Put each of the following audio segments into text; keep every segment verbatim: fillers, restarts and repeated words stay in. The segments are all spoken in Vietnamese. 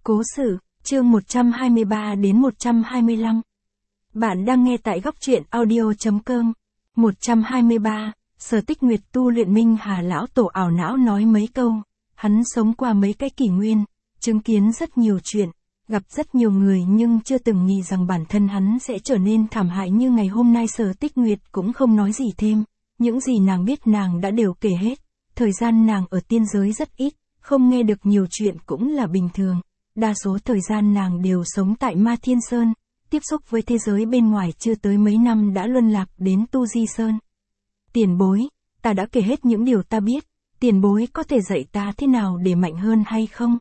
Cố sự, chương một trăm hai mươi ba đến một trăm hai mươi lăm. Bạn đang nghe tại góc truyện audio.com. một trăm hai mươi ba, Sở Tích Nguyệt tu luyện. Minh Hà lão tổ ảo não nói mấy câu, hắn sống qua mấy cái kỷ nguyên, chứng kiến rất nhiều chuyện, gặp rất nhiều người nhưng chưa từng nghĩ rằng bản thân hắn sẽ trở nên thảm hại như ngày hôm nay. Sở Tích Nguyệt cũng không nói gì thêm, những gì nàng biết nàng đã đều kể hết, thời gian nàng ở tiên giới rất ít, không nghe được nhiều chuyện cũng là bình thường. Đa số thời gian nàng đều sống tại Ma Thiên Sơn, tiếp xúc với thế giới bên ngoài chưa tới mấy năm đã luân lạc đến Tu Di Sơn. Tiền bối, ta đã kể hết những điều ta biết, tiền bối có thể dạy ta thế nào để mạnh hơn hay không?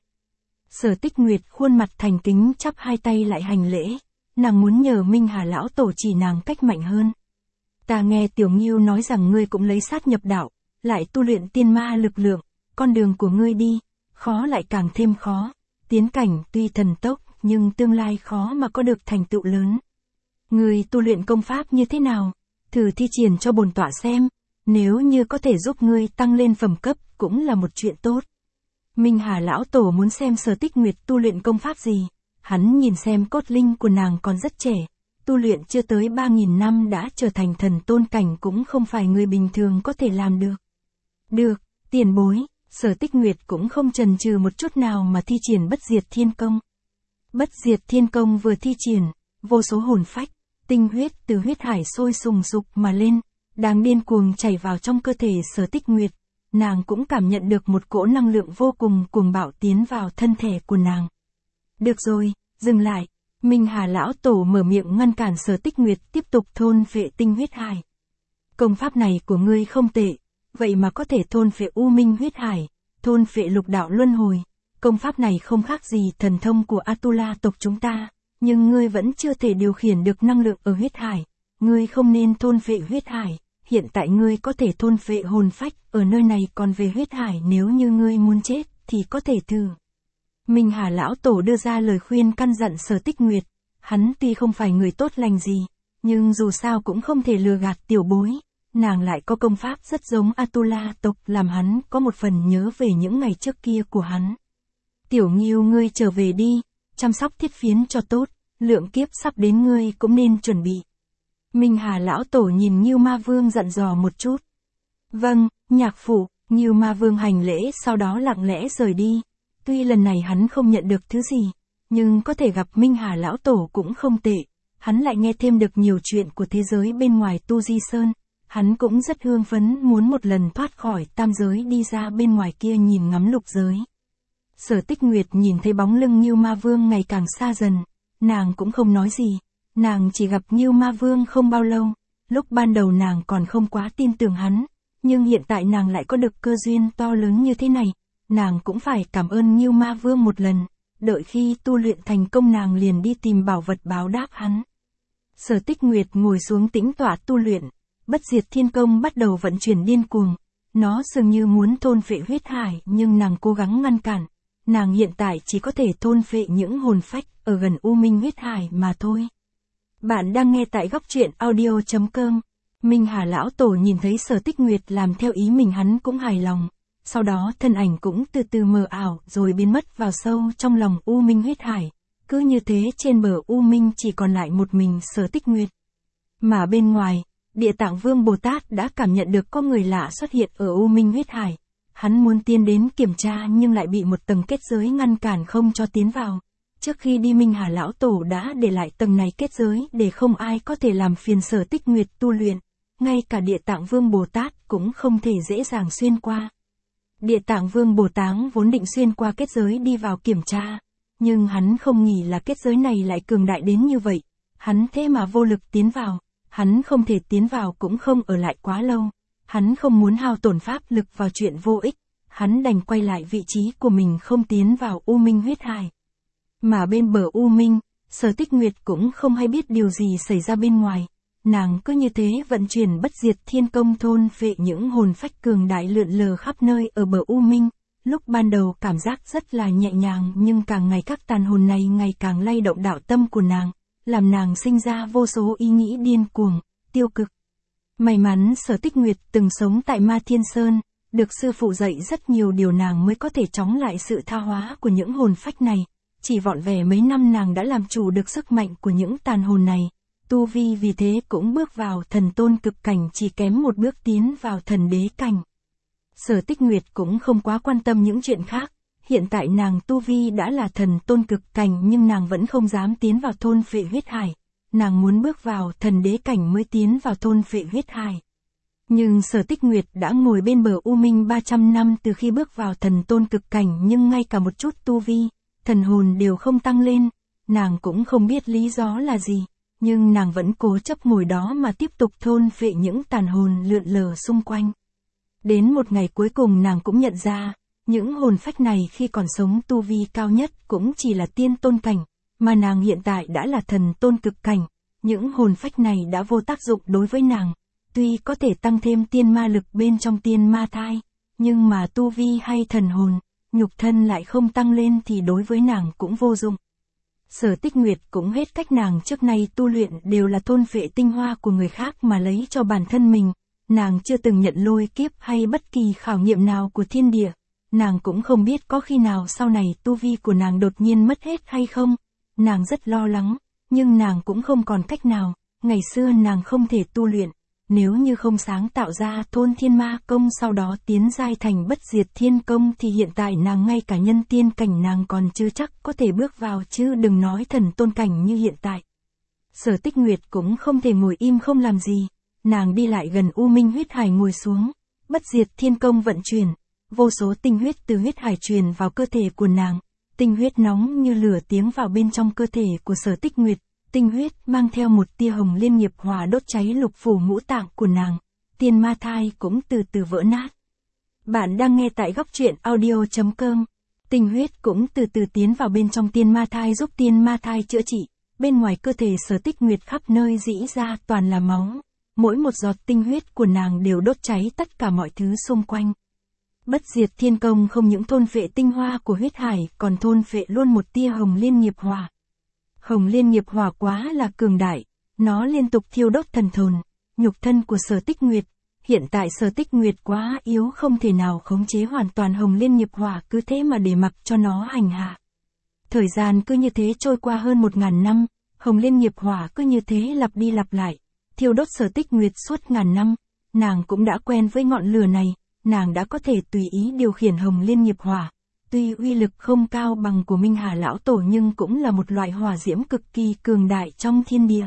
Sở Tích Nguyệt khuôn mặt thành kính chắp hai tay lại hành lễ, nàng muốn nhờ Minh Hà lão tổ chỉ nàng cách mạnh hơn. Ta nghe Tiểu Ngưu nói rằng ngươi cũng lấy sát nhập đạo, lại tu luyện tiên ma lực lượng, con đường của ngươi đi, khó lại càng thêm khó. Tiến cảnh tuy thần tốc, nhưng tương lai khó mà có được thành tựu lớn. Người tu luyện công pháp như thế nào? Thử thi triển cho bổn tọa xem, nếu như có thể giúp ngươi tăng lên phẩm cấp, cũng là một chuyện tốt. Minh Hà lão tổ muốn xem Sở Tích Nguyệt tu luyện công pháp gì. Hắn nhìn xem cốt linh của nàng còn rất trẻ, tu luyện chưa tới ba nghìn năm đã trở thành thần tôn cảnh, cũng không phải người bình thường có thể làm được. Được, tiền bối. Sở Tích Nguyệt cũng không chần chừ một chút nào mà thi triển Bất Diệt Thiên Công. Bất Diệt Thiên Công vừa thi triển, vô số hồn phách, tinh huyết từ huyết hải sôi sùng sục mà lên, đang điên cuồng chảy vào trong cơ thể Sở Tích Nguyệt. Nàng cũng cảm nhận được một cỗ năng lượng vô cùng cuồng bạo tiến vào thân thể của nàng. Được rồi, dừng lại. Minh Hà lão tổ mở miệng ngăn cản Sở Tích Nguyệt tiếp tục thôn phệ tinh huyết hải. Công pháp này của ngươi không tệ, vậy mà có thể thôn phệ u minh huyết hải, thôn phệ lục đạo luân hồi. Công pháp này không khác gì thần thông của Atula tộc chúng ta, nhưng ngươi vẫn chưa thể điều khiển được năng lượng ở huyết hải. Ngươi không nên thôn phệ huyết hải, hiện tại ngươi có thể thôn phệ hồn phách ở nơi này, còn về huyết hải nếu như ngươi muốn chết thì có thể thử. Minh Hà lão tổ đưa ra lời khuyên căn dặn Sở Tích Nguyệt. Hắn tuy không phải người tốt lành gì, nhưng dù sao cũng không thể lừa gạt tiểu bối. Nàng lại có công pháp rất giống Atula tộc, làm hắn có một phần nhớ về những ngày trước kia của hắn. Tiểu Ngưu, ngươi trở về đi, chăm sóc thiết phiến cho tốt, lượng kiếp sắp đến ngươi cũng nên chuẩn bị. Minh Hà lão tổ nhìn Ngưu Ma Vương dặn dò một chút. Vâng, nhạc phụ. Ngưu Ma Vương hành lễ sau đó lặng lẽ rời đi. Tuy lần này hắn không nhận được thứ gì, nhưng có thể gặp Minh Hà lão tổ cũng không tệ. Hắn lại nghe thêm được nhiều chuyện của thế giới bên ngoài Tu Di Sơn. Hắn cũng rất hương phấn muốn một lần thoát khỏi tam giới đi ra bên ngoài kia nhìn ngắm lục giới. Sở Tích Nguyệt nhìn thấy bóng lưng Ngưu Ma Vương ngày càng xa dần, nàng cũng không nói gì, nàng chỉ gặp Ngưu Ma Vương không bao lâu, lúc ban đầu nàng còn không quá tin tưởng hắn, nhưng hiện tại nàng lại có được cơ duyên to lớn như thế này, nàng cũng phải cảm ơn Ngưu Ma Vương một lần, đợi khi tu luyện thành công nàng liền đi tìm bảo vật báo đáp hắn. Sở Tích Nguyệt ngồi xuống tĩnh tọa tu luyện. Bất Diệt Thiên Công bắt đầu vận chuyển điên cuồng, nó dường như muốn thôn phệ huyết hải nhưng nàng cố gắng ngăn cản. Nàng hiện tại chỉ có thể thôn phệ những hồn phách ở gần u minh huyết hải mà thôi. Bạn đang nghe tại góc truyện audio.com. Minh Hà lão tổ nhìn thấy Sở Tích Nguyệt làm theo ý mình, hắn cũng hài lòng. Sau đó thân ảnh cũng từ từ mờ ảo rồi biến mất vào sâu trong lòng u minh huyết hải. Cứ như thế trên bờ u minh chỉ còn lại một mình Sở Tích Nguyệt. Mà bên ngoài, Địa Tạng Vương Bồ Tát đã cảm nhận được có người lạ xuất hiện ở u minh huyết hải. Hắn muốn tiến đến kiểm tra nhưng lại bị một tầng kết giới ngăn cản không cho tiến vào. Trước khi đi Minh Hà lão tổ đã để lại tầng này kết giới để không ai có thể làm phiền Sở Tích Nguyệt tu luyện. Ngay cả Địa Tạng Vương Bồ Tát cũng không thể dễ dàng xuyên qua. Địa Tạng Vương Bồ Tát vốn định xuyên qua kết giới đi vào kiểm tra, nhưng hắn không nghĩ là kết giới này lại cường đại đến như vậy. Hắn thế mà vô lực tiến vào. Hắn không thể tiến vào cũng không ở lại quá lâu. Hắn không muốn hao tổn pháp lực vào chuyện vô ích. Hắn đành quay lại vị trí của mình không tiến vào u minh huyết hải. Mà bên bờ u minh, Sở Tích Nguyệt cũng không hay biết điều gì xảy ra bên ngoài. Nàng cứ như thế vận chuyển Bất Diệt Thiên Công thôn phệ những hồn phách cường đại lượn lờ khắp nơi ở bờ u minh. Lúc ban đầu cảm giác rất là nhẹ nhàng nhưng càng ngày các tàn hồn này ngày càng lay động đạo tâm của nàng, làm nàng sinh ra vô số ý nghĩ điên cuồng, tiêu cực. May mắn Sở Tích Nguyệt từng sống tại Ma Thiên Sơn, được sư phụ dạy rất nhiều điều nàng mới có thể chống lại sự tha hóa của những hồn phách này. chỉ vỏn vẹn mấy năm nàng đã làm chủ được sức mạnh của những tàn hồn này, tu vi vì thế cũng bước vào thần tôn cực cảnh, chỉ kém một bước tiến vào thần đế cảnh. Sở Tích Nguyệt cũng không quá quan tâm những chuyện khác, hiện tại nàng tu vi đã là thần tôn cực cảnh nhưng nàng vẫn không dám tiến vào thôn phệ huyết hải, nàng muốn bước vào thần đế cảnh mới tiến vào thôn phệ huyết hải. Nhưng Sở Tích Nguyệt đã ngồi bên bờ u minh ba trăm năm từ khi bước vào thần tôn cực cảnh nhưng ngay cả một chút tu vi, thần hồn đều không tăng lên, nàng cũng không biết lý do là gì, nhưng nàng vẫn cố chấp ngồi đó mà tiếp tục thôn phệ những tàn hồn lượn lờ xung quanh. Đến một ngày cuối cùng nàng cũng nhận ra, những hồn phách này khi còn sống tu vi cao nhất cũng chỉ là tiên tôn cảnh, mà nàng hiện tại đã là thần tôn cực cảnh, những hồn phách này đã vô tác dụng đối với nàng, tuy có thể tăng thêm tiên ma lực bên trong tiên ma thai, nhưng mà tu vi hay thần hồn, nhục thân lại không tăng lên thì đối với nàng cũng vô dụng. Sở Tích Nguyệt cũng hết cách, nàng trước nay tu luyện đều là thôn phệ tinh hoa của người khác mà lấy cho bản thân mình, nàng chưa từng nhận lôi kiếp hay bất kỳ khảo nghiệm nào của thiên địa, nàng cũng không biết có khi nào sau này tu vi của nàng đột nhiên mất hết hay không, nàng rất lo lắng, nhưng nàng cũng không còn cách nào, ngày xưa nàng không thể tu luyện, nếu như không sáng tạo ra thôn thiên ma công sau đó tiến giai thành bất diệt thiên công thì hiện tại nàng ngay cả nhân tiên cảnh nàng còn chưa chắc có thể bước vào chứ đừng nói thần tôn cảnh như hiện tại. Sở Tích Nguyệt cũng không thể ngồi im không làm gì, nàng đi lại gần u minh huyết hải ngồi xuống, bất diệt thiên công vận chuyển, vô số tinh huyết từ huyết hải truyền vào cơ thể của nàng, tinh huyết nóng như lửa tiến vào bên trong cơ thể của Sở Tích Nguyệt. Tinh huyết mang theo một tia hồng liên nghiệp hỏa đốt cháy lục phủ ngũ tạng của nàng, tiên ma thai cũng từ từ vỡ nát. Bạn đang nghe tại góc truyện audio chấm com. Tinh huyết cũng từ từ tiến vào bên trong tiên ma thai giúp tiên ma thai chữa trị, bên ngoài cơ thể Sở Tích Nguyệt khắp nơi rỉ ra toàn là máu, mỗi một giọt tinh huyết của nàng đều đốt cháy tất cả mọi thứ xung quanh. Bất diệt thiên công không những thôn phệ tinh hoa của huyết hải còn thôn phệ luôn một tia hồng liên nghiệp hỏa. Hồng liên nghiệp hỏa quá là cường đại, nó liên tục thiêu đốt thần hồn, nhục thân của Sở Tích Nguyệt. Hiện tại Sở Tích Nguyệt quá yếu không thể nào khống chế hoàn toàn hồng liên nghiệp hỏa, cứ thế mà để mặc cho nó hành hạ. Thời gian cứ như thế trôi qua hơn một ngàn năm, hồng liên nghiệp hỏa cứ như thế lặp đi lặp lại, thiêu đốt Sở Tích Nguyệt suốt ngàn năm, nàng cũng đã quen với ngọn lửa này, nàng đã có thể tùy ý điều khiển hồng liên nghiệp hỏa. Tuy uy lực không cao bằng của Minh Hà Lão Tổ nhưng cũng là một loại hỏa diễm cực kỳ cường đại trong thiên địa.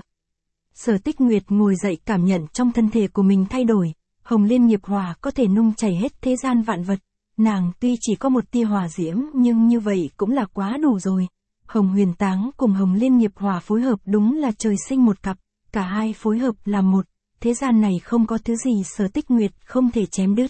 Sở Tích Nguyệt ngồi dậy cảm nhận trong thân thể của mình thay đổi, hồng liên nghiệp hỏa có thể nung chảy hết thế gian vạn vật, nàng tuy chỉ có một tia hỏa diễm nhưng như vậy cũng là quá đủ rồi. Hồng huyền táng cùng hồng liên nghiệp hỏa phối hợp đúng là trời sinh một cặp, cả hai phối hợp làm một, thế gian này không có thứ gì Sở Tích Nguyệt không thể chém đứt.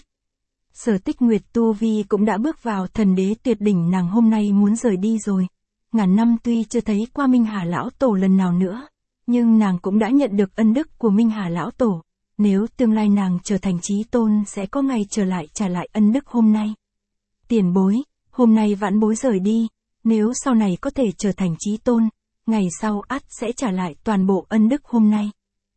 Sở Tích Nguyệt tu vi cũng đã bước vào thần đế tuyệt đỉnh, nàng hôm nay muốn rời đi rồi. Ngàn năm tuy chưa thấy qua Minh Hà Lão Tổ lần nào nữa, nhưng nàng cũng đã nhận được ân đức của Minh Hà Lão Tổ. Nếu tương lai nàng trở thành chí tôn sẽ có ngày trở lại trả lại ân đức hôm nay. Tiền bối, hôm nay vãn bối rời đi, nếu sau này có thể trở thành chí tôn, ngày sau ắt sẽ trả lại toàn bộ ân đức hôm nay.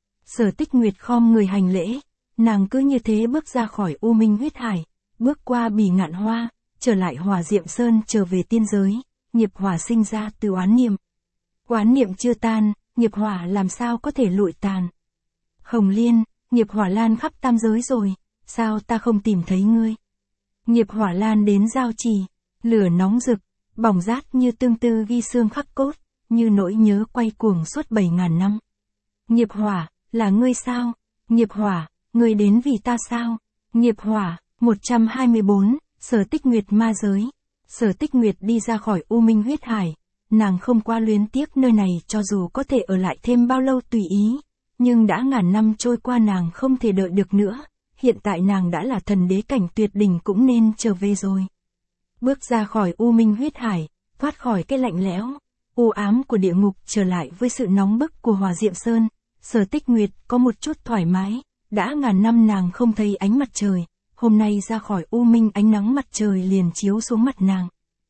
Sở Tích Nguyệt khom người hành lễ, nàng cứ như thế bước ra khỏi u minh huyết hải. Bước qua bỉ ngạn hoa, trở lại Hỏa Diệm Sơn, trở về tiên giới, nghiệp hỏa sinh ra từ oán niệm. Oán niệm chưa tan, nghiệp hỏa làm sao có thể lụi tàn. Hồng Liên, nghiệp hỏa lan khắp tam giới rồi, sao ta không tìm thấy ngươi? Nghiệp hỏa lan đến giao trì, lửa nóng rực, bỏng rát như tương tư ghi xương khắc cốt, như nỗi nhớ quay cuồng suốt bảy ngàn năm. Nghiệp hỏa, là ngươi sao? Nghiệp hỏa, ngươi đến vì ta sao? Nghiệp hỏa. một trăm hai mươi bốn, Sở Tích Nguyệt ma giới. Sở Tích Nguyệt đi ra khỏi u minh huyết hải, nàng không qua luyến tiếc nơi này cho dù có thể ở lại thêm bao lâu tùy ý, nhưng đã ngàn năm trôi qua nàng không thể đợi được nữa, hiện tại nàng đã là thần đế cảnh tuyệt đỉnh cũng nên trở về rồi. Bước ra khỏi u minh huyết hải, thoát khỏi cái lạnh lẽo, u ám của địa ngục trở lại với sự nóng bức của Hỏa Diệm Sơn, Sở Tích Nguyệt có một chút thoải mái, đã ngàn năm nàng không thấy ánh mặt trời. Hôm nay ra khỏi u minh ánh nắng mặt trời liền chiếu xuống mặt nàng.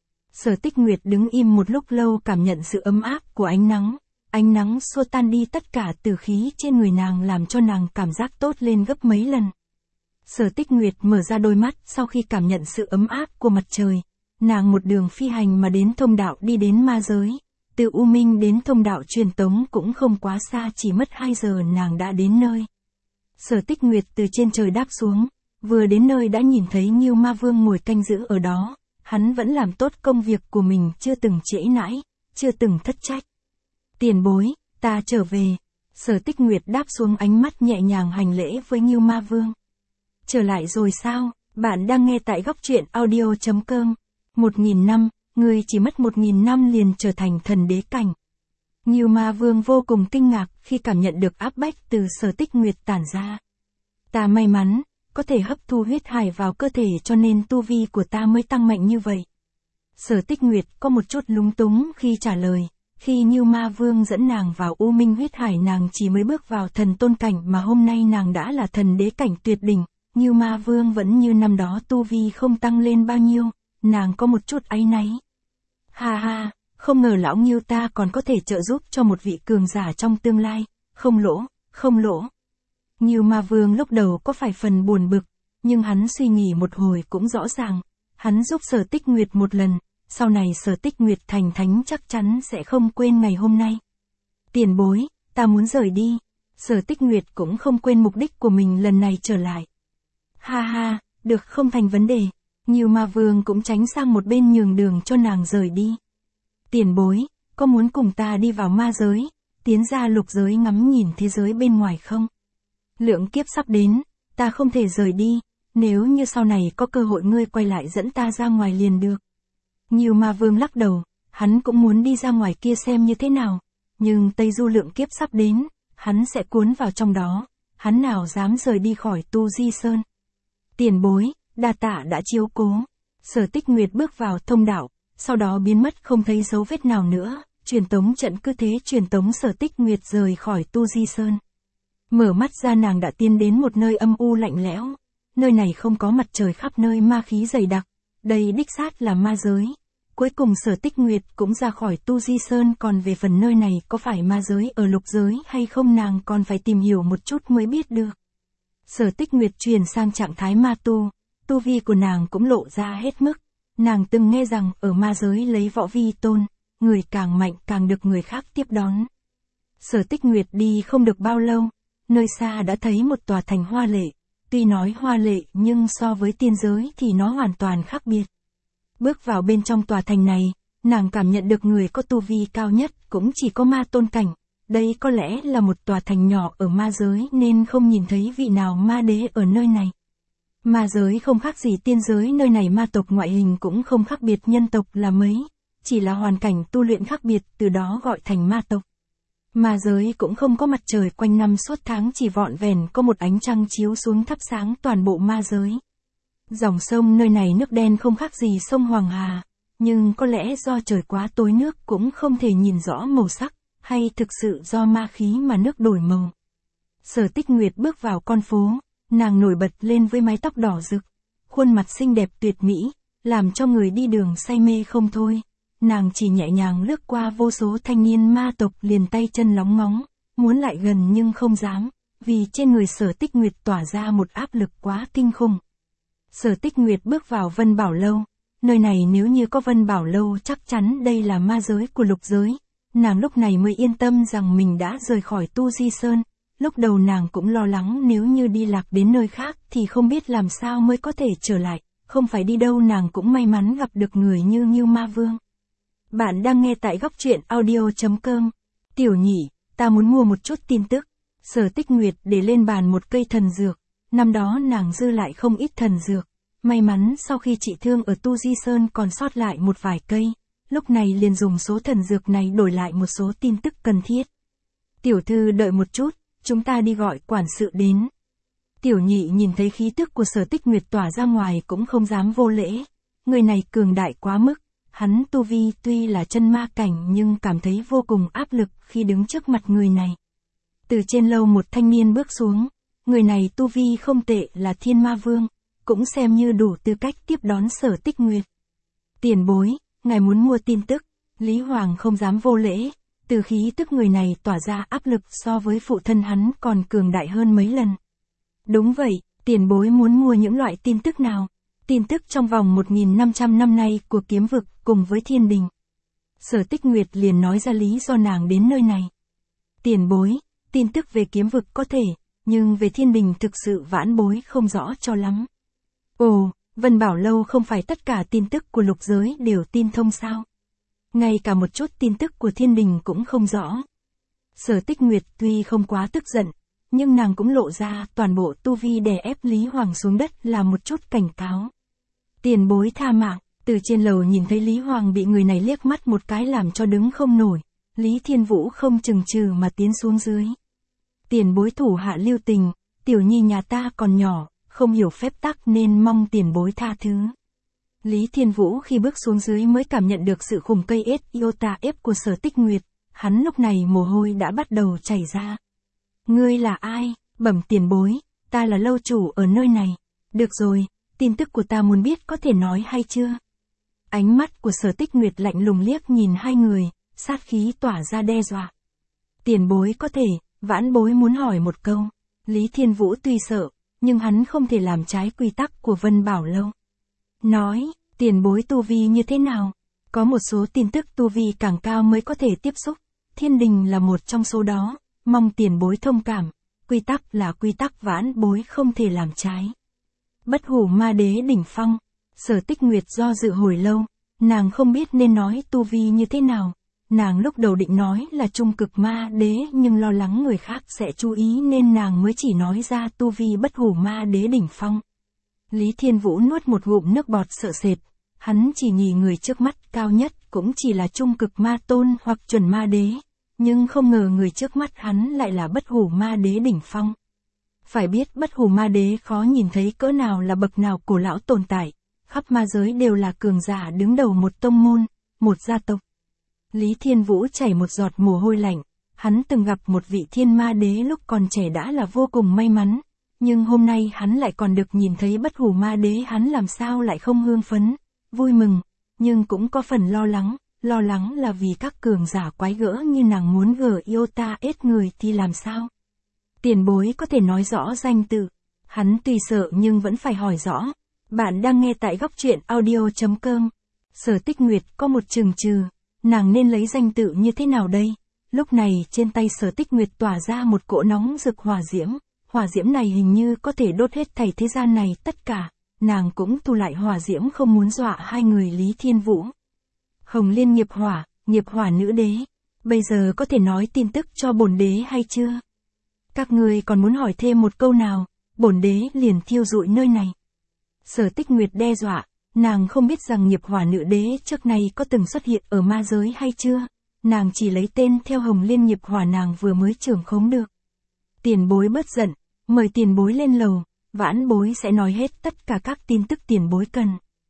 Sở Tích Nguyệt đứng im một lúc lâu cảm nhận sự ấm áp của ánh nắng. Ánh nắng xua tan đi tất cả tử khí trên người nàng làm cho nàng cảm giác tốt lên gấp mấy lần. Sở Tích Nguyệt mở ra đôi mắt sau khi cảm nhận sự ấm áp của mặt trời. nàng một đường phi hành mà đến thông đạo đi đến ma giới. Từ U Minh đến thông đạo truyền tống cũng không quá xa, chỉ mất hai giờ nàng đã đến nơi. Sở Tích Nguyệt từ trên trời đáp xuống, vừa đến nơi đã nhìn thấy Ngưu Ma Vương ngồi canh giữ ở đó, hắn vẫn làm tốt công việc của mình, chưa từng trễ nãi, chưa từng thất trách. Tiền bối, ta trở về. Sở Tích Nguyệt đáp xuống, ánh mắt nhẹ nhàng hành lễ với Ngưu Ma Vương. Trở lại rồi sao? Bạn đang nghe tại góc truyện audio chấm com. Một nghìn năm, ngươi chỉ mất một nghìn năm liền trở thành thần đế cảnh. Ngưu Ma Vương vô cùng kinh ngạc khi cảm nhận được áp bách từ Sở Tích Nguyệt tản ra. Ta may mắn, có thể hấp thu huyết hải vào cơ thể cho nên tu vi của ta mới tăng mạnh như vậy. Sở Tích Nguyệt có một chút lúng túng khi trả lời, khi Ngưu Ma Vương dẫn nàng vào U Minh huyết hải nàng chỉ mới bước vào thần tôn cảnh mà hôm nay nàng đã là thần đế cảnh tuyệt đỉnh, Ngưu Ma Vương vẫn như năm đó tu vi không tăng lên bao nhiêu, nàng có một chút áy náy. Ha ha, không ngờ lão Ngưu ta còn có thể trợ giúp cho một vị cường giả trong tương lai, không lỗ, không lỗ. Ngưu Ma Vương lúc đầu có phải phần buồn bực, nhưng hắn suy nghĩ một hồi cũng rõ ràng, hắn giúp Sở Tích Nguyệt một lần, sau này Sở Tích Nguyệt thành thánh chắc chắn sẽ không quên ngày hôm nay. Tiền bối, ta muốn rời đi. Sở Tích Nguyệt cũng không quên mục đích của mình lần này trở lại. Ha ha, được, không thành vấn đề. Ngưu Ma Vương cũng tránh sang một bên nhường đường cho nàng rời đi. Tiền bối, có muốn cùng ta đi vào ma giới, tiến ra lục giới ngắm nhìn thế giới bên ngoài không? Lượng kiếp sắp đến, ta không thể rời đi, nếu như sau này có cơ hội ngươi quay lại dẫn ta ra ngoài liền được. Ngưu Ma Vương lắc đầu, hắn cũng muốn đi ra ngoài kia xem như thế nào, nhưng Tây Du lượng kiếp sắp đến, hắn sẽ cuốn vào trong đó, hắn nào dám rời đi khỏi Tu Di Sơn. Tiền bối, đa tạ đã chiếu cố. Sở Tích Nguyệt bước vào thông đạo, sau đó biến mất không thấy dấu vết nào nữa, truyền tống trận cứ thế truyền tống Sở Tích Nguyệt rời khỏi Tu Di Sơn. Mở mắt ra nàng đã tiến đến một nơi âm u lạnh lẽo, nơi này không có mặt trời, khắp nơi ma khí dày đặc, đây đích xác là ma giới. Cuối cùng Sở Tích Nguyệt cũng ra khỏi Tu Di Sơn, còn về phần nơi này có phải ma giới ở lục giới hay không nàng còn phải tìm hiểu một chút mới biết được. Sở Tích Nguyệt chuyển sang trạng thái ma tu, tu vi của nàng cũng lộ ra hết mức, nàng từng nghe rằng ở ma giới lấy võ vi tôn, người càng mạnh càng được người khác tiếp đón. Sở Tích Nguyệt đi không được bao lâu, nơi xa đã thấy một tòa thành hoa lệ, tuy nói hoa lệ nhưng so với tiên giới thì nó hoàn toàn khác biệt. Bước vào bên trong tòa thành này, nàng cảm nhận được người có tu vi cao nhất cũng chỉ có ma tôn cảnh, đây có lẽ là một tòa thành nhỏ ở ma giới nên không nhìn thấy vị nào ma đế ở nơi này. Ma giới không khác gì tiên giới, nơi này ma tộc ngoại hình cũng không khác biệt nhân tộc là mấy, chỉ là hoàn cảnh tu luyện khác biệt từ đó gọi thành ma tộc. Ma giới cũng không có mặt trời quanh năm suốt tháng, chỉ vọn vẹn có một ánh trăng chiếu xuống thắp sáng toàn bộ ma giới. Dòng sông nơi này nước đen không khác gì sông Hoàng Hà, nhưng có lẽ do trời quá tối nước cũng không thể nhìn rõ màu sắc, hay thực sự do ma khí mà nước đổi màu. Sở Tích Nguyệt bước vào con phố, nàng nổi bật lên với mái tóc đỏ rực, khuôn mặt xinh đẹp tuyệt mỹ, làm cho người đi đường say mê không thôi. Nàng chỉ nhẹ nhàng lướt qua vô số thanh niên ma tộc liền tay chân lóng ngóng, muốn lại gần nhưng không dám, vì trên người Sở Tích Nguyệt tỏa ra một áp lực quá kinh khủng. Sở Tích Nguyệt bước vào Vân Bảo Lâu, nơi này nếu như có Vân Bảo Lâu chắc chắn đây là ma giới của lục giới, nàng lúc này mới yên tâm rằng mình đã rời khỏi Tu Di Sơn, lúc đầu nàng cũng lo lắng nếu như đi lạc đến nơi khác thì không biết làm sao mới có thể trở lại, không phải đi đâu nàng cũng may mắn gặp được người như Ngưu Ma Vương. Bạn đang nghe tại góc truyện audio chấm com. Tiểu nhị, ta muốn mua một chút tin tức. Sở Tích Nguyệt để lên bàn một cây thần dược, năm đó nàng dư lại không ít thần dược, may mắn sau khi trị thương ở Tu Di Sơn còn sót lại một vài cây, lúc này liền dùng số thần dược này đổi lại một số tin tức cần thiết. Tiểu thư đợi một chút, chúng ta đi gọi quản sự đến. Tiểu nhị nhìn thấy khí tức của Sở Tích Nguyệt tỏa ra ngoài cũng không dám vô lễ, người này cường đại quá mức. Hắn tu vi tuy là chân ma cảnh nhưng cảm thấy vô cùng áp lực khi đứng trước mặt người này. Từ trên lâu một thanh niên bước xuống, người này tu vi không tệ là Thiên Ma Vương, cũng xem như đủ tư cách tiếp đón Sở Tích Nguyệt. Tiền bối, ngài muốn mua tin tức, Lý Hoàng không dám vô lễ, từ khí tức người này tỏa ra áp lực so với phụ thân hắn còn cường đại hơn mấy lần. Đúng vậy, tiền bối muốn mua những loại tin tức nào? tin tức trong vòng một nghìn năm trăm năm nay của kiếm vực cùng với thiên đình. Sở Tích Nguyệt liền nói ra lý do nàng đến nơi này. Tiền bối, tin tức về kiếm vực có thể, nhưng về thiên đình thực sự vãn bối không rõ cho lắm. Ồ, Vân Bảo Lâu không phải tất cả tin tức của lục giới đều tin thông sao? Ngay cả một chút tin tức của thiên đình cũng không rõ. Sở Tích Nguyệt tuy không quá tức giận, nhưng nàng cũng lộ ra toàn bộ tu vi đè ép Lý Hoàng xuống đất là một chút cảnh cáo. Tiền bối tha mạng, từ trên lầu nhìn thấy Lý Hoàng bị người này liếc mắt một cái làm cho đứng không nổi, Lý Thiên Vũ không chừng chừ mà tiến xuống dưới. Tiền bối thủ hạ lưu tình, tiểu nhi nhà ta còn nhỏ, không hiểu phép tắc nên mong tiền bối tha thứ. Lý Thiên Vũ khi bước xuống dưới mới cảm nhận được sự khủng cây ết iota ép của Sở Tích Nguyệt, hắn lúc này mồ hôi đã bắt đầu chảy ra. Ngươi là ai? Bẩm tiền bối, ta là lâu chủ ở nơi này. Được rồi, tin tức của ta muốn biết có thể nói hay chưa? Ánh mắt của Sở Tích Nguyệt lạnh lùng liếc nhìn hai người, sát khí tỏa ra đe dọa. Tiền bối có thể, vãn bối muốn hỏi một câu. Lý Thiên Vũ tuy sợ, nhưng hắn không thể làm trái quy tắc của Vân Bảo Lâu. Nói, tiền bối tu vi như thế nào? Có một số tin tức tu vi càng cao mới có thể tiếp xúc, thiên đình là một trong số đó, mong tiền bối thông cảm, quy tắc là quy tắc vãn bối không thể làm trái. Bất hủ ma đế đỉnh phong, Sở Tích Nguyệt do dự hồi lâu, nàng không biết nên nói tu vi như thế nào. Nàng lúc đầu định nói là trung cực ma đế nhưng lo lắng người khác sẽ chú ý nên nàng mới chỉ nói ra tu vi bất hủ ma đế đỉnh phong. Lý Thiên Vũ nuốt một ngụm nước bọt sợ sệt, hắn chỉ nhìn người trước mắt cao nhất cũng chỉ là trung cực ma tôn hoặc chuẩn ma đế, nhưng không ngờ người trước mắt hắn lại là bất hủ ma đế đỉnh phong. Phải biết bất hủ ma đế khó nhìn thấy cỡ nào là bậc nào cổ lão tồn tại, khắp ma giới đều là cường giả đứng đầu một tông môn, một gia tộc. Lý Thiên Vũ chảy một giọt mồ hôi lạnh, hắn từng gặp một vị thiên ma đế lúc còn trẻ đã là vô cùng may mắn, nhưng hôm nay hắn lại còn được nhìn thấy bất hủ ma đế, hắn làm sao lại không hưng phấn, vui mừng, nhưng cũng có phần lo lắng, lo lắng là vì các cường giả quái gỡ như nàng muốn gỡ iota ết người thì làm sao? Tiền bối có thể nói rõ danh tự, hắn tuy sợ nhưng vẫn phải hỏi rõ. Bạn đang nghe tại góc truyện audio chấm com. Sở Tích Nguyệt có một chừng chừ, nàng nên lấy danh tự như thế nào đây? Lúc này trên tay Sở Tích Nguyệt tỏa ra một cỗ nóng rực hỏa diễm, hỏa diễm này hình như có thể đốt hết thảy thế gian này tất cả, nàng cũng thu lại hỏa diễm không muốn dọa hai người Lý Thiên Vũ. Hồng Liên nghiệp hỏa, nghiệp hỏa nữ đế, bây giờ có thể nói tin tức cho bổn đế hay chưa? Các ngươi còn muốn hỏi thêm một câu nào, bổn đế liền thiêu rụi nơi này. Sở Tích Nguyệt đe dọa, nàng không biết rằng nghiệp hỏa nữ đế trước này có từng xuất hiện ở ma giới hay chưa, nàng chỉ lấy tên theo Hồng Liên nghiệp hỏa nàng vừa mới trưởng khống được. Tiền bối bớt giận, mời tiền bối lên lầu, vãn bối sẽ nói hết tất cả các tin tức tiền bối cần.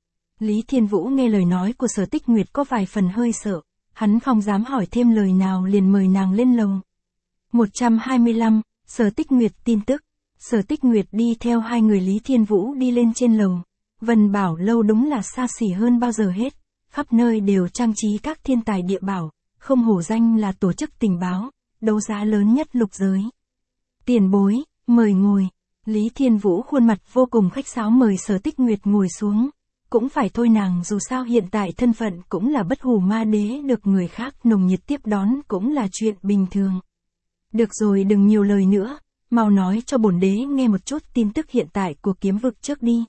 Lý Thiên Vũ nghe lời nói của Sở Tích Nguyệt có vài phần hơi sợ, hắn không dám hỏi thêm lời nào liền mời nàng lên lầu. một trăm hai mươi lăm, Sở Tích Nguyệt tin tức. Sở Tích Nguyệt đi theo hai người Lý Thiên Vũ đi lên trên lầu. Vân Bảo Lâu đúng là xa xỉ hơn bao giờ hết, khắp nơi đều trang trí các thiên tài địa bảo, không hổ danh là tổ chức tình báo, đấu giá lớn nhất lục giới. Tiền bối, mời ngồi. Lý Thiên Vũ khuôn mặt vô cùng khách sáo mời Sở Tích Nguyệt ngồi xuống. Cũng phải thôi, nàng dù sao hiện tại thân phận cũng là bất hủ ma đế, được người khác nồng nhiệt tiếp đón cũng là chuyện bình thường. Được rồi, đừng nhiều lời nữa, mau nói cho bổn đế nghe một chút tin tức hiện tại của kiếm vực trước đi.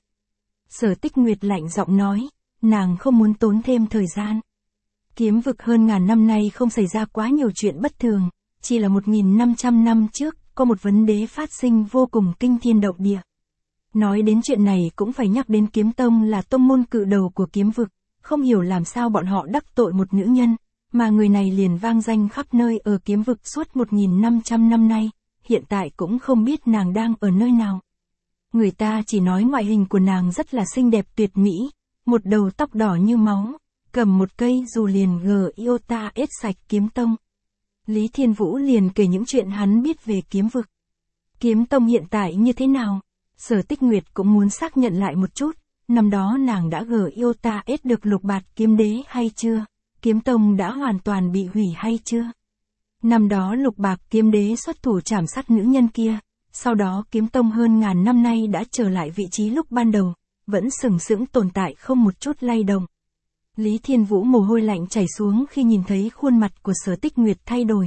Sở Tích Nguyệt lạnh giọng nói, nàng không muốn tốn thêm thời gian. Kiếm vực hơn ngàn năm nay không xảy ra quá nhiều chuyện bất thường, chỉ là một nghìn năm trăm năm trước, có một vấn đề phát sinh vô cùng kinh thiên động địa. Nói đến chuyện này cũng phải nhắc đến Kiếm Tông là tông môn cự đầu của kiếm vực, không hiểu làm sao bọn họ đắc tội một nữ nhân, mà người này liền vang danh khắp nơi ở kiếm vực suốt một nghìn năm trăm năm nay, hiện tại cũng không biết nàng đang ở nơi nào. Người ta chỉ nói ngoại hình của nàng rất là xinh đẹp tuyệt mỹ, một đầu tóc đỏ như máu, cầm một cây dù liền gờ iota ết sạch Kiếm Tông. Lý Thiên Vũ liền kể những chuyện hắn biết về kiếm vực. Kiếm Tông hiện tại như thế nào? Sở Tích Nguyệt cũng muốn xác nhận lại một chút, năm đó nàng đã gờ iota ết được lục bạt kiếm đế hay chưa? Kiếm Tông đã hoàn toàn bị hủy hay chưa? Năm đó lục bạc kiếm đế xuất thủ trảm sát nữ nhân kia, sau đó Kiếm Tông hơn ngàn năm nay đã trở lại vị trí lúc ban đầu, vẫn sừng sững tồn tại không một chút lay động. Lý Thiên Vũ mồ hôi lạnh chảy xuống khi nhìn thấy khuôn mặt của Sở Tích Nguyệt thay đổi.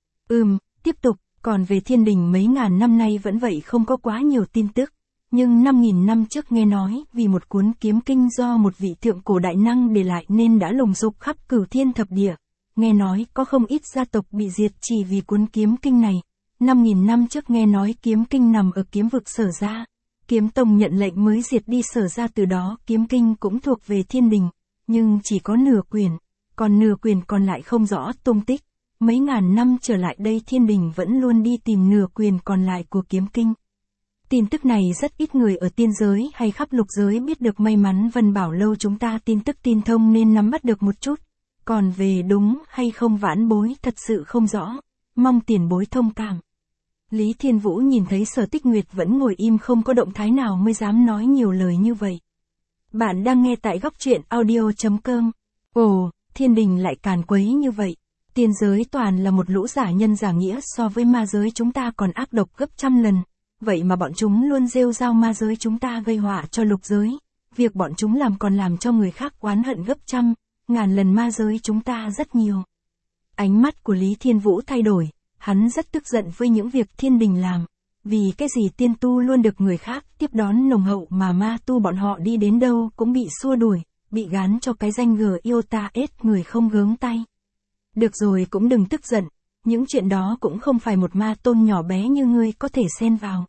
Ừm, tiếp tục, còn về thiên đình mấy ngàn năm nay vẫn vậy, không có quá nhiều tin tức. Nhưng năm nghìn năm trước nghe nói vì một cuốn kiếm kinh do một vị thượng cổ đại năng để lại nên đã lùng sục khắp cửu thiên thập địa. Nghe nói có không ít gia tộc bị diệt chỉ vì cuốn kiếm kinh này. năm nghìn năm trước nghe nói kiếm kinh nằm ở kiếm vực Sở gia. Kiếm tông nhận lệnh mới diệt đi Sở gia, từ đó kiếm kinh cũng thuộc về thiên đình. Nhưng chỉ có nửa quyển, còn nửa quyển còn lại không rõ tung tích. Mấy ngàn năm trở lại đây thiên đình vẫn luôn đi tìm nửa quyển còn lại của kiếm kinh. Tin tức này rất ít người ở tiên giới hay khắp lục giới biết được, may mắn Vân Bảo Lâu chúng ta tin tức tin thông nên nắm bắt được một chút. Còn về đúng hay không vãn bối thật sự không rõ, mong tiền bối thông cảm. Lý Thiên Vũ nhìn thấy Sở Tích Nguyệt vẫn ngồi im không có động thái nào mới dám nói nhiều lời như vậy. Bạn đang nghe tại góc truyện audio chấm com. Ồ, thiên đình lại càn quấy như vậy. Tiên giới toàn là một lũ giả nhân giả nghĩa, so với ma giới chúng ta còn ác độc gấp trăm lần. Vậy mà bọn chúng luôn rêu rao ma giới chúng ta gây họa cho lục giới. Việc bọn chúng làm còn làm cho người khác oán hận gấp trăm, ngàn lần ma giới chúng ta rất nhiều. Ánh mắt của Lý Thiên Vũ thay đổi, hắn rất tức giận với những việc thiên đình làm. Vì cái gì tiên tu luôn được người khác tiếp đón nồng hậu mà ma tu bọn họ đi đến đâu cũng bị xua đuổi, bị gán cho cái danh gờ yêu ta ết người không gớm tay. Được rồi, cũng đừng tức giận, những chuyện đó cũng không phải một ma tôn nhỏ bé như ngươi có thể xen vào.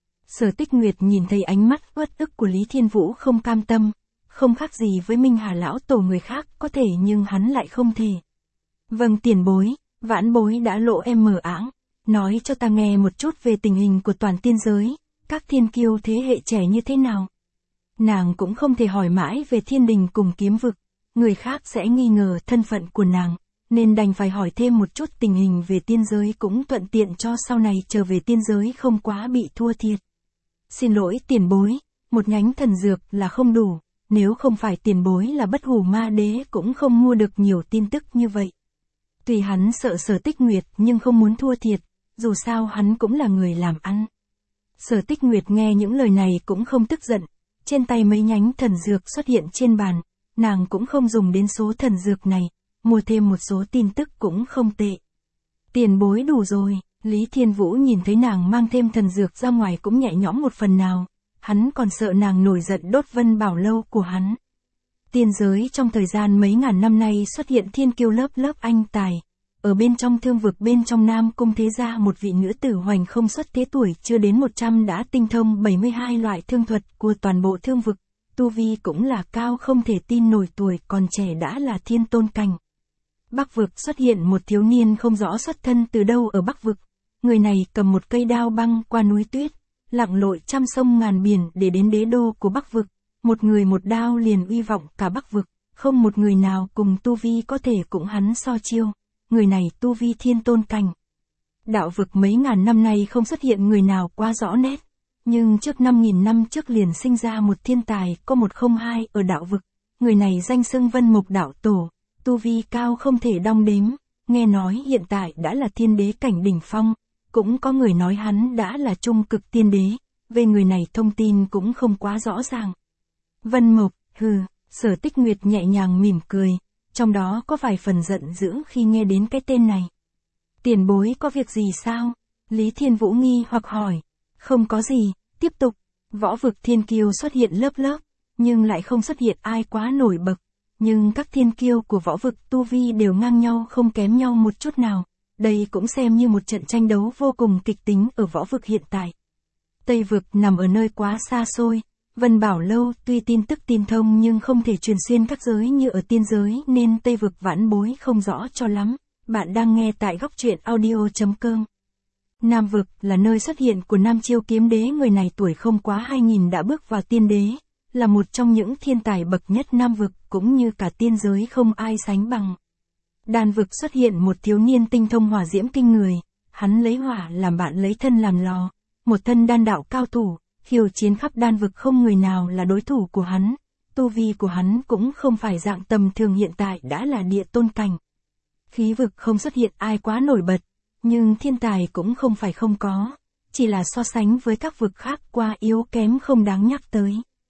Sở Tích Nguyệt nhìn thấy ánh mắt uất ức của Lý Thiên Vũ không cam tâm, không khác gì với Minh Hà lão tổ, người khác có thể nhưng hắn lại không thể. Vâng tiền bối, vãn bối đã lộ em mờ áng, nói cho ta nghe một chút về tình hình của toàn tiên giới, các thiên kiêu thế hệ trẻ như thế nào. Nàng cũng không thể hỏi mãi về thiên đình cùng kiếm vực, người khác sẽ nghi ngờ thân phận của nàng, nên đành phải hỏi thêm một chút tình hình về tiên giới cũng thuận tiện cho sau này trở về tiên giới không quá bị thua thiệt. Xin lỗi tiền bối, một nhánh thần dược là không đủ, nếu không phải tiền bối là Bất Hủ Ma Đế cũng không mua được nhiều tin tức như vậy. Tuy hắn sợ Sở Tích Nguyệt nhưng không muốn thua thiệt, dù sao hắn cũng là người làm ăn. Sở Tích Nguyệt nghe những lời này cũng không tức giận, trên tay mấy nhánh thần dược xuất hiện trên bàn, nàng cũng không dùng đến số thần dược này, mua thêm một số tin tức cũng không tệ. Tiền bối đủ rồi, Lý Thiên Vũ nhìn thấy nàng mang thêm thần dược ra ngoài cũng nhẹ nhõm một phần nào, hắn còn sợ nàng nổi giận đốt Vân Bảo Lâu của hắn. Tiên giới trong thời gian mấy ngàn năm nay xuất hiện thiên kiêu lớp lớp anh tài. Ở bên trong thương vực bên trong Nam Cung Thế Gia một vị nữ tử hoành không xuất thế, tuổi chưa đến một trăm đã tinh thông bảy mươi hai loại thương thuật của toàn bộ thương vực, tu vi cũng là cao không thể tin nổi, tuổi còn trẻ đã là thiên tôn cảnh. Bắc vực xuất hiện một thiếu niên không rõ xuất thân từ đâu ở Bắc vực, người này cầm một cây đao băng qua núi tuyết, lặn lội trăm sông ngàn biển để đến đế đô của Bắc vực, một người một đao liền uy vọng cả Bắc vực, không một người nào cùng tu vi có thể cùng hắn so chiêu. Người này tu vi thiên tôn cảnh. Đạo vực mấy ngàn năm nay không xuất hiện người nào quá rõ nét, nhưng trước năm nghìn năm trước liền sinh ra một thiên tài có một không hai ở đạo vực, người này danh xưng Vân Mộc đạo tổ, tu vi cao không thể đong đếm, nghe nói hiện tại đã là thiên đế cảnh đỉnh phong, cũng có người nói hắn đã là trung cực tiên đế, về người này thông tin cũng không quá rõ ràng. Vân Mộc, hừ, Sở Tích Nguyệt nhẹ nhàng mỉm cười. Trong đó có vài phần giận dữ khi nghe đến cái tên này. Tiền bối có việc gì sao? Lý Thiên Vũ nghi hoặc hỏi. Không có gì, tiếp tục. Võ vực thiên kiêu xuất hiện lớp lớp, nhưng lại không xuất hiện ai quá nổi bật. Nhưng các thiên kiêu của võ vực tu vi đều ngang nhau không kém nhau một chút nào. Đây cũng xem như một trận tranh đấu vô cùng kịch tính ở võ vực hiện tại. Tây vực nằm ở nơi quá xa xôi. Vân Bảo Lâu tuy tin tức tin thông nhưng không thể truyền xuyên các giới như ở tiên giới nên Tây vực vãn bối không rõ cho lắm. Bạn đang nghe tại góc truyện audio chấm com. Nam vực là nơi xuất hiện của Nam Chiêu Kiếm Đế, người này tuổi không quá hai nghìn đã bước vào tiên đế, là một trong những thiên tài bậc nhất Nam vực cũng như cả tiên giới không ai sánh bằng. Đan vực xuất hiện một thiếu niên tinh thông hỏa diễm kinh người, hắn lấy hỏa làm bạn lấy thân làm lò, một thân đan đạo cao thủ. Khiêu chiến khắp đan vực không người nào là đối thủ của hắn, tu vi của hắn cũng không phải dạng tầm thường, hiện tại đã là địa tôn cảnh. Khí vực không xuất hiện ai quá nổi bật, nhưng thiên tài cũng không phải không có, chỉ là so sánh với các vực khác qua yếu kém không đáng nhắc tới.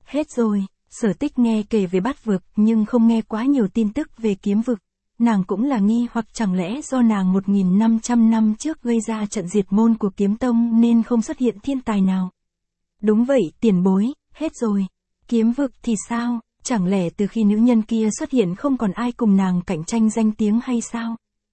Hết rồi, Sở Tích nghe kể về Bát Vực nhưng không nghe quá nhiều tin tức về Kiếm Vực. Nàng cũng là nghi hoặc chẳng lẽ do nàng một nghìn năm trăm năm trước gây ra trận diệt môn của Kiếm Tông nên không xuất hiện thiên tài nào. Đúng vậy tiền bối, hết rồi. Kiếm Vực thì sao, chẳng lẽ từ khi nữ nhân kia xuất hiện không còn ai cùng nàng cạnh tranh danh tiếng hay sao?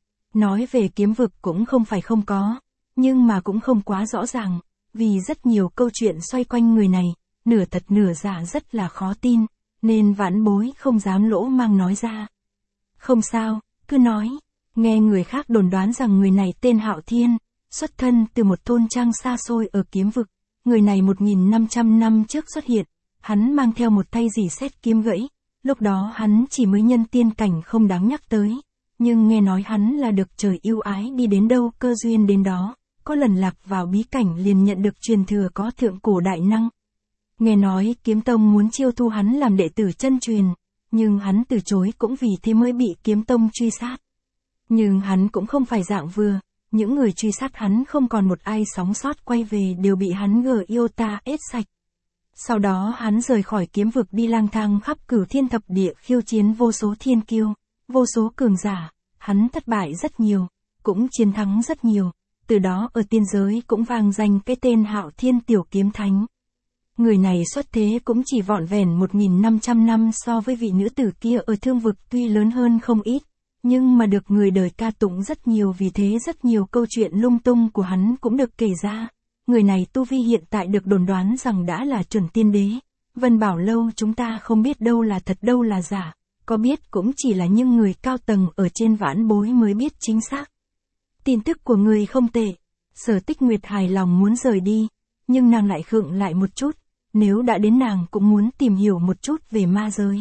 Nói về Kiếm Vực cũng không phải không có, nhưng mà cũng không quá rõ ràng, vì rất nhiều câu chuyện xoay quanh người này, nửa thật nửa giả rất là khó tin, nên vãn bối không dám lỗ mang nói ra. Không sao, cứ nói, nghe người khác đồn đoán rằng người này tên Hạo Thiên, xuất thân từ một thôn trang xa xôi ở Kiếm Vực, người này một nghìn năm trăm năm trước xuất hiện, hắn mang theo một thay dỉ xét kiếm gãy, lúc đó hắn chỉ mới nhân tiên cảnh không đáng nhắc tới, nhưng nghe nói hắn là được trời yêu ái đi đến đâu cơ duyên đến đó, có lần lạc vào bí cảnh liền nhận được truyền thừa có thượng cổ đại năng. Nghe nói Kiếm Tông muốn chiêu thu hắn làm đệ tử chân truyền, nhưng hắn từ chối cũng vì thế mới bị Kiếm Tông truy sát. Nhưng hắn cũng không phải dạng vừa, những người truy sát hắn không còn một ai sống sót quay về đều bị hắn gờ yêu ta ết sạch. Sau đó hắn rời khỏi Kiếm Vực đi lang thang khắp cửu thiên thập địa khiêu chiến vô số thiên kiêu, vô số cường giả, hắn thất bại rất nhiều, cũng chiến thắng rất nhiều, từ đó ở tiên giới cũng vang danh cái tên Hạo Thiên Tiểu Kiếm Thánh. Người này xuất thế cũng chỉ vỏn vẹn một nghìn năm trăm năm so với vị nữ tử kia ở Thương Vực tuy lớn hơn không ít, nhưng mà được người đời ca tụng rất nhiều vì thế rất nhiều câu chuyện lung tung của hắn cũng được kể ra. Người này tu vi hiện tại được đồn đoán rằng đã là chuẩn tiên đế. Vân Bảo Lâu chúng ta không biết đâu là thật đâu là giả, có biết cũng chỉ là những người cao tầng ở trên vãn bối mới biết chính xác. Tin tức của người không tệ. Sở Tích Nguyệt hài lòng muốn rời đi, nhưng nàng lại khựng lại một chút, nếu đã đến nàng cũng muốn tìm hiểu một chút về ma giới.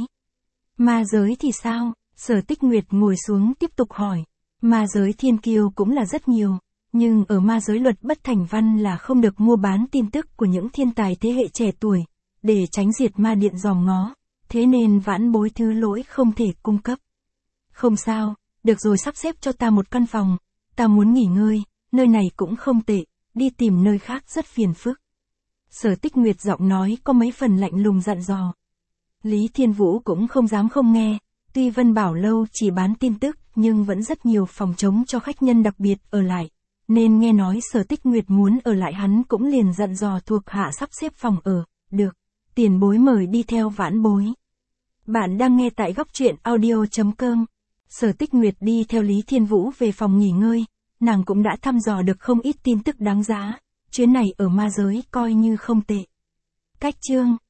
Ma giới thì sao? Sở Tích Nguyệt ngồi xuống tiếp tục hỏi. Ma giới thiên kiêu cũng là rất nhiều, nhưng ở ma giới luật bất thành văn là không được mua bán tin tức của những thiên tài thế hệ trẻ tuổi, để tránh diệt ma điện dòm ngó, thế nên vãn bối thứ lỗi không thể cung cấp. Không sao, được rồi sắp xếp cho ta một căn phòng, ta muốn nghỉ ngơi, nơi này cũng không tệ, đi tìm nơi khác rất phiền phức. Sở Tích Nguyệt giọng nói có mấy phần lạnh lùng dặn dò. Lý Thiên Vũ cũng không dám không nghe, tuy Vân Bảo Lâu chỉ bán tin tức nhưng vẫn rất nhiều phòng trống cho khách nhân đặc biệt ở lại, nên nghe nói Sở Tích Nguyệt muốn ở lại hắn cũng liền dặn dò thuộc hạ sắp xếp phòng ở, được, tiền bối mời đi theo vãn bối. Bạn đang nghe tại góc truyện audio chấm com. Sở Tích Nguyệt đi theo Lý Thiên Vũ về phòng nghỉ ngơi, nàng cũng đã thăm dò được không ít tin tức đáng giá, chuyến này ở ma giới coi như không tệ. Cách chương